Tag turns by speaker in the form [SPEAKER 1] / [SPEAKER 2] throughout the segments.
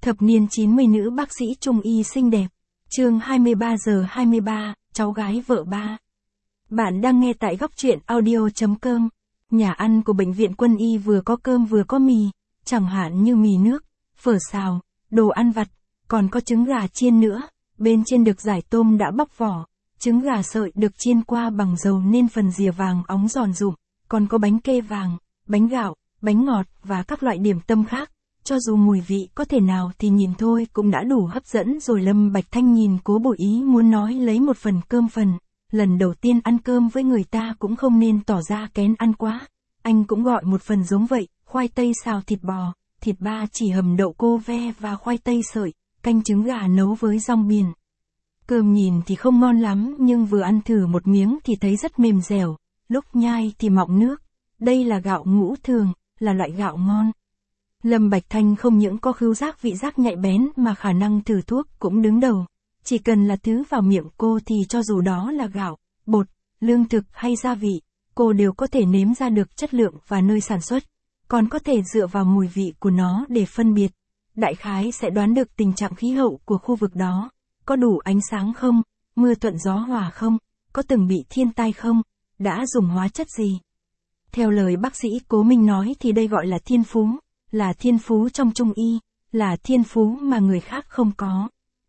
[SPEAKER 1] Thập niên 90 nữ bác sĩ trung y xinh đẹp. Chương 23 giờ 23, cháu gái vợ ba. Bạn đang nghe tại góc truyện audio.com. Nhà ăn của bệnh viện Quân y vừa có cơm vừa có mì, chẳng hạn như mì nước, phở xào, đồ ăn vặt, còn có trứng gà chiên nữa, bên trên được rải tôm đã bóc vỏ, trứng gà sợi được chiên qua bằng dầu nên phần rìa vàng óng giòn rụm, còn có bánh kê vàng, bánh gạo, bánh ngọt và các loại điểm tâm khác. Cho dù mùi vị có thể nào thì nhìn thôi cũng đã đủ hấp dẫn rồi. Lâm Bạch Thanh nhìn Cố Bội Ý muốn nói lấy một phần cơm phần. Lần đầu tiên ăn cơm với người ta cũng không nên tỏ ra kén ăn quá. Anh cũng gọi một phần giống vậy, khoai tây xào thịt bò, thịt ba chỉ hầm đậu cô ve và khoai tây sợi, canh trứng gà nấu với rong biển. Cơm nhìn thì không ngon lắm nhưng vừa ăn thử một miếng thì thấy rất mềm dẻo, lúc nhai thì mọng nước. Đây là gạo ngũ thường, là loại gạo ngon. Lâm Bạch Thanh không những có khứu giác vị giác nhạy bén mà khả năng thử thuốc cũng đứng đầu. Chỉ cần là thứ vào miệng cô thì cho dù đó là gạo, bột, lương thực hay gia vị, cô đều có thể nếm ra được chất lượng và nơi sản xuất, còn có thể dựa vào mùi vị của nó để phân biệt. Đại khái sẽ đoán được tình trạng khí hậu của khu vực đó, có đủ ánh sáng không, mưa thuận gió hòa không, có từng bị thiên tai không, đã dùng hóa chất gì. Theo lời bác sĩ Cố Minh nói thì đây gọi là thiên phú. Là thiên phú trong trung y, là thiên phú mà người khác không có.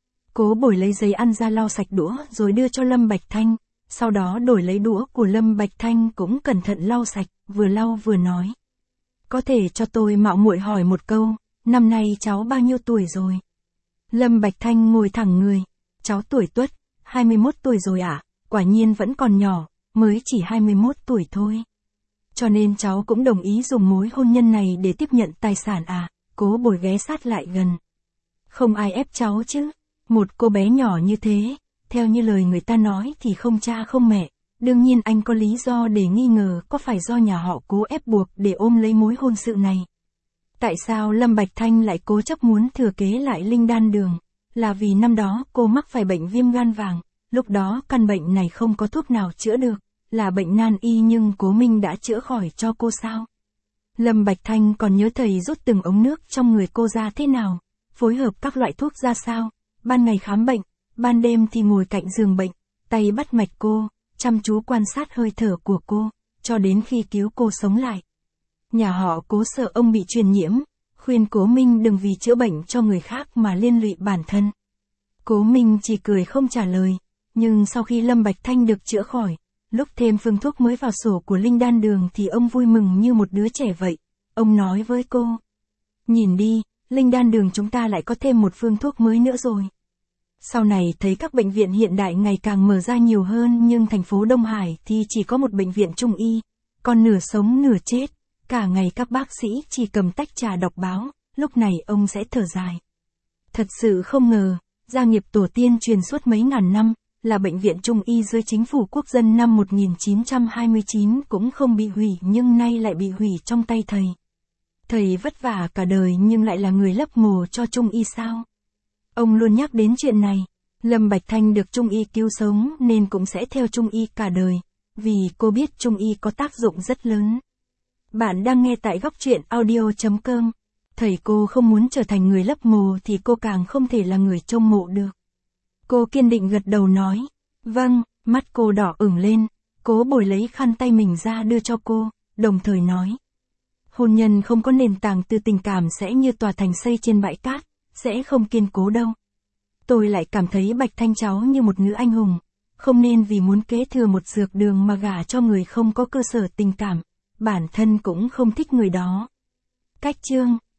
[SPEAKER 1] Cố Bồi lấy giấy ăn ra lau sạch đũa rồi đưa cho Lâm Bạch Thanh, sau đó đổi lấy đũa của Lâm Bạch Thanh cũng cẩn thận lau sạch, vừa lau vừa nói. Có thể cho tôi mạo muội hỏi một câu, năm nay cháu bao nhiêu tuổi rồi? Lâm Bạch Thanh ngồi thẳng người, cháu tuổi Tuất, 21 tuổi rồi ạ, quả nhiên vẫn còn nhỏ, mới chỉ 21 tuổi thôi. Cho nên cháu cũng đồng ý dùng mối hôn nhân này để tiếp nhận tài sản à? Cố Bồi ghé sát lại gần. Không ai ép cháu chứ. Một cô bé nhỏ như thế, theo như lời người ta nói thì không cha không mẹ. Đương nhiên anh có lý do để nghi ngờ có phải do nhà họ Cố ép buộc để ôm lấy mối hôn sự này. Tại sao Lâm Bạch Thanh lại cố chấp muốn thừa kế lại linh đan đường? Là vì năm đó cô mắc phải bệnh viêm gan vàng, lúc đó căn bệnh này không có thuốc nào chữa được. Là bệnh nan y nhưng Cố Minh đã chữa khỏi cho cô sao? Lâm Bạch Thanh còn nhớ thầy rút từng ống nước trong người cô ra thế nào, phối hợp các loại thuốc ra sao, ban ngày khám bệnh, ban đêm thì ngồi cạnh giường bệnh, tay bắt mạch cô, chăm chú quan sát hơi thở của cô, cho đến khi cứu cô sống lại. Nhà họ Cố sợ ông bị truyền nhiễm, khuyên Cố Minh đừng vì chữa bệnh cho người khác mà liên lụy bản thân. Cố Minh chỉ cười không trả lời, nhưng sau khi Lâm Bạch Thanh được chữa khỏi, lúc thêm phương thuốc mới vào sổ của linh đan đường thì ông vui mừng như một đứa trẻ vậy. Ông nói với cô. Nhìn đi, linh đan đường chúng ta lại có thêm một phương thuốc mới nữa rồi. Sau này thấy các bệnh viện hiện đại ngày càng mở ra nhiều hơn nhưng thành phố Đông Hải thì chỉ có một bệnh viện trung y. Còn nửa sống nửa chết, cả ngày các bác sĩ chỉ cầm tách trà đọc báo, lúc này ông sẽ thở dài. Thật sự không ngờ, gia nghiệp tổ tiên truyền suốt mấy ngàn năm. Là bệnh viện trung y dưới chính phủ quốc dân năm 1929 cũng không bị hủy nhưng nay lại bị hủy trong tay thầy. Thầy vất vả cả đời nhưng lại là người lấp mồ cho trung y sao? Ông luôn nhắc đến chuyện này. Lâm Bạch Thanh được trung y cứu sống nên cũng sẽ theo trung y cả đời. Vì cô biết trung y có tác dụng rất lớn. Bạn đang nghe tại góc truyện audio.com. Thầy cô không muốn trở thành người lấp mồ thì cô càng không thể là người trông mộ được. Cô kiên định gật đầu nói, vâng, mắt cô đỏ ửng lên, Cố Bồi lấy khăn tay mình ra đưa cho cô, đồng thời nói. Hôn nhân không có nền tảng từ tình cảm sẽ như tòa thành xây trên bãi cát, sẽ không kiên cố đâu. Tôi lại cảm thấy Bạch Thanh cháu như một nữ anh hùng, không nên vì muốn kế thừa một dược đường mà gả cho người không có cơ sở tình cảm, bản thân cũng không thích người đó. Cách chương